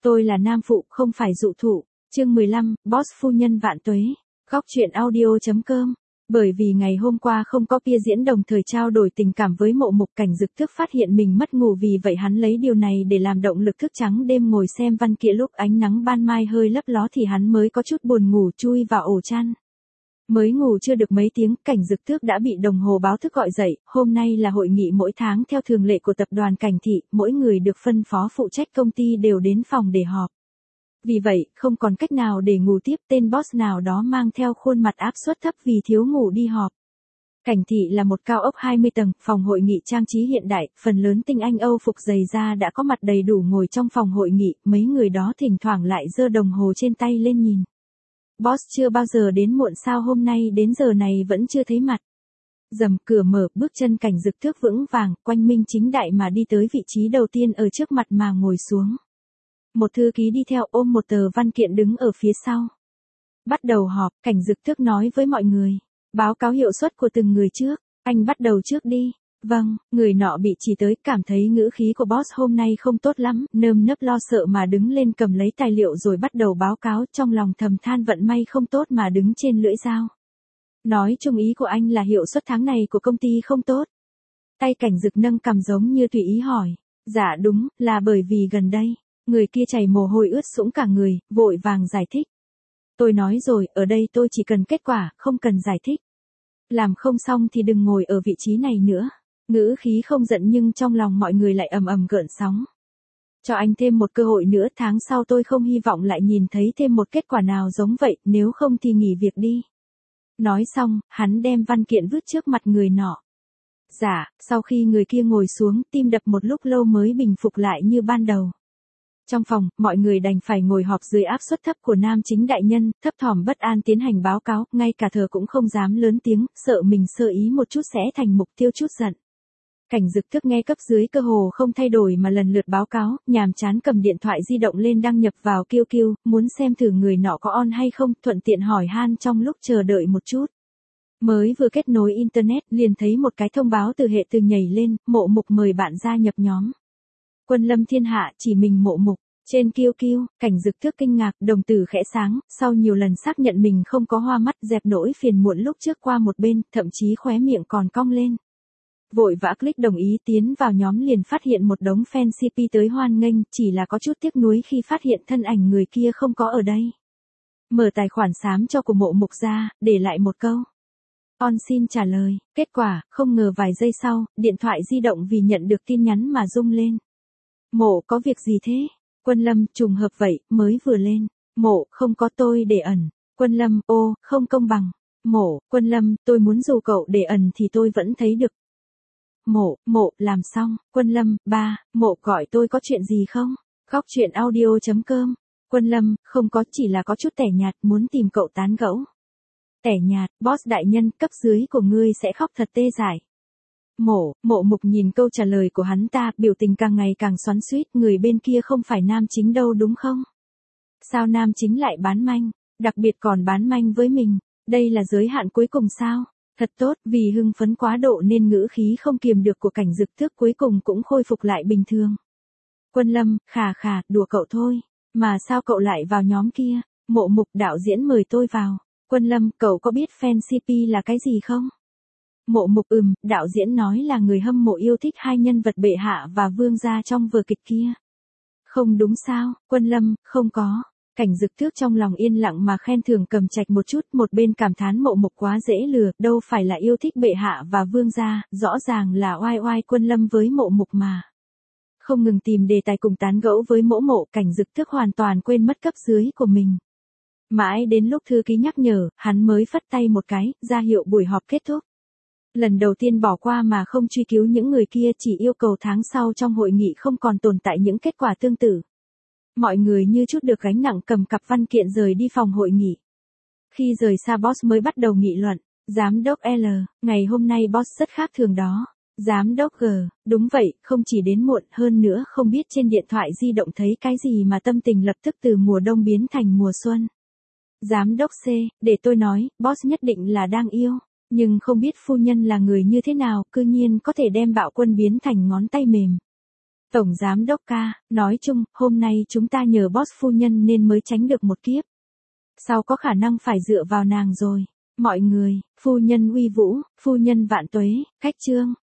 Tôi là nam phụ, không phải dụ thụ. Chương 15, Boss phu nhân vạn tuế. Góc truyện audio.com. Bởi vì ngày hôm qua không có Pia Diễn đồng thời trao đổi tình cảm với Mộ Mục, Cảnh Dực Thước phát hiện mình mất ngủ, vì vậy hắn lấy điều này để làm động lực thức trắng đêm ngồi xem văn kiện. Lúc ánh nắng ban mai hơi lấp ló thì hắn mới có chút buồn ngủ, chui vào ổ chăn. Mới ngủ chưa được mấy tiếng, Cảnh Dực Thước đã bị đồng hồ báo thức gọi dậy. Hôm nay là hội nghị mỗi tháng theo thường lệ của tập đoàn Cảnh Thị, mỗi người được phân phó phụ trách công ty đều đến phòng để họp. Vì vậy, không còn cách nào để ngủ tiếp, tên boss nào đó mang theo khuôn mặt áp suất thấp vì thiếu ngủ đi họp. Cảnh Thị là một cao ốc 20 tầng, phòng hội nghị trang trí hiện đại, phần lớn tinh anh Âu phục dày da đã có mặt đầy đủ ngồi trong phòng hội nghị, mấy người đó thỉnh thoảng lại giơ đồng hồ trên tay lên nhìn. Boss chưa bao giờ đến muộn sao hôm nay đến giờ này vẫn chưa thấy mặt. Rầm, cửa mở, bước chân Cảnh Dực Thước vững vàng, quanh minh chính đại mà đi tới vị trí đầu tiên ở trước mặt mà ngồi xuống. Một thư ký đi theo ôm một tờ văn kiện đứng ở phía sau. Bắt đầu họp, Cảnh Dực Thước nói với mọi người. Báo cáo hiệu suất của từng người trước, anh bắt đầu trước đi. Vâng, người nọ bị chỉ tới, cảm thấy ngữ khí của boss hôm nay không tốt lắm, nơm nớp lo sợ mà đứng lên cầm lấy tài liệu rồi bắt đầu báo cáo, trong lòng thầm than vận may không tốt mà đứng trên lưỡi dao. Nói chung ý của anh là hiệu suất tháng này của công ty không tốt. Tay Cảnh Dực nâng cằm giống như tùy ý hỏi. Dạ đúng, là bởi vì gần đây. Người kia chảy mồ hôi ướt sũng cả người, vội vàng giải thích. Tôi nói rồi, ở đây tôi chỉ cần kết quả, không cần giải thích. Làm không xong thì đừng ngồi ở vị trí này nữa. Ngữ khí không giận nhưng trong lòng mọi người lại ầm ầm gợn sóng. Cho anh thêm một cơ hội nữa, tháng sau tôi không hy vọng lại nhìn thấy thêm một kết quả nào giống vậy, nếu không thì nghỉ việc đi. Nói xong, hắn đem văn kiện vứt trước mặt người nọ. Dạ, sau khi người kia ngồi xuống, tim đập một lúc lâu mới bình phục lại như ban đầu. Trong phòng, mọi người đành phải ngồi họp dưới áp suất thấp của nam chính đại nhân, thấp thỏm bất an tiến hành báo cáo, ngay cả thở cũng không dám lớn tiếng, sợ mình sơ ý một chút sẽ thành mục tiêu chút giận. Cảnh Dực Thước nghe cấp dưới cơ hồ không thay đổi mà lần lượt báo cáo, nhàm chán cầm điện thoại di động lên đăng nhập vào QQ, muốn xem thử người nọ có on hay không, thuận tiện hỏi han trong lúc chờ đợi một chút. Mới vừa kết nối internet liền thấy một cái thông báo từ hệ từ nhảy lên, Mộ Mục mời bạn gia nhập nhóm. Quân lâm thiên hạ chỉ mình Mộ Mục. Trên QQ, Cảnh Dực Thước kinh ngạc, đồng tử khẽ sáng, sau nhiều lần xác nhận mình không có hoa mắt, dẹp nỗi phiền muộn lúc trước qua một bên, thậm chí khóe miệng còn cong lên. Vội vã click đồng ý tiến vào nhóm liền phát hiện một đống fan CP tới hoan nghênh, chỉ là có chút tiếc nuối khi phát hiện thân ảnh người kia không có ở đây. Mở tài khoản xám cho của Mộ Mục ra, để lại một câu. On xin trả lời, kết quả, không ngờ vài giây sau, điện thoại di động vì nhận được tin nhắn mà rung lên. Mộ có việc gì thế? Quân Lâm, trùng hợp vậy, mới vừa lên. Mộ, không có, tôi để ẩn. Quân Lâm, ô, không công bằng. Mộ, Quân Lâm, tôi muốn dù cậu để ẩn thì tôi vẫn thấy được. Mộ, làm xong. Quân Lâm, ba, Mộ gọi tôi có chuyện gì không? Góc truyện audio.com. Quân Lâm, không có, chỉ là có chút tẻ nhạt, muốn tìm cậu tán gẫu. Tẻ nhạt, boss đại nhân, cấp dưới của ngươi sẽ khóc thật tê dại. Mộ Mục nhìn câu trả lời của hắn ta, biểu tình càng ngày càng xoắn xuýt, người bên kia không phải nam chính đâu đúng không? Sao nam chính lại bán manh, đặc biệt còn bán manh với mình, đây là giới hạn cuối cùng sao? Thật tốt, vì hưng phấn quá độ nên ngữ khí không kiềm được của Cảnh Dực Thước cuối cùng cũng khôi phục lại bình thường. Quân Lâm, khà, đùa cậu thôi, mà sao cậu lại vào nhóm kia? Mộ Mục, đạo diễn mời tôi vào. Quân Lâm, cậu có biết fan CP là cái gì không? Mộ Mục, đạo diễn nói là người hâm mộ yêu thích hai nhân vật bệ hạ và vương gia trong vở kịch kia. Không đúng sao? Quân Lâm, không có. Cảnh Dực Thước trong lòng yên lặng mà khen thưởng Cầm Trạch một chút, một bên cảm thán Mộ Mục quá dễ lừa, đâu phải là yêu thích bệ hạ và vương gia, rõ ràng là oai oai Quân Lâm với Mộ Mục mà. Không ngừng tìm đề tài cùng tán gẫu với Mộ, Cảnh Dực Thước hoàn toàn quên mất cấp dưới của mình. Mãi đến lúc thư ký nhắc nhở, hắn mới phất tay một cái, ra hiệu buổi họp kết thúc. Lần đầu tiên bỏ qua mà không truy cứu những người kia, chỉ yêu cầu tháng sau trong hội nghị không còn tồn tại những kết quả tương tự. Mọi người như chút được gánh nặng cầm cặp văn kiện rời đi phòng hội nghị. Khi rời xa boss mới bắt đầu nghị luận. Giám đốc L, ngày hôm nay boss rất khác thường đó. Giám đốc G, đúng vậy, không chỉ đến muộn, hơn nữa không biết trên điện thoại di động thấy cái gì mà tâm tình lập tức từ mùa đông biến thành mùa xuân. Giám đốc C, để tôi nói, boss nhất định là đang yêu. Nhưng không biết phu nhân là người như thế nào, cư nhiên có thể đem Bạo Quân biến thành ngón tay mềm. Tổng giám đốc ca, nói chung, hôm nay chúng ta nhờ boss phu nhân nên mới tránh được một kiếp. Sau có khả năng phải dựa vào nàng rồi. Mọi người, phu nhân uy vũ, phu nhân vạn tuế, khách trương.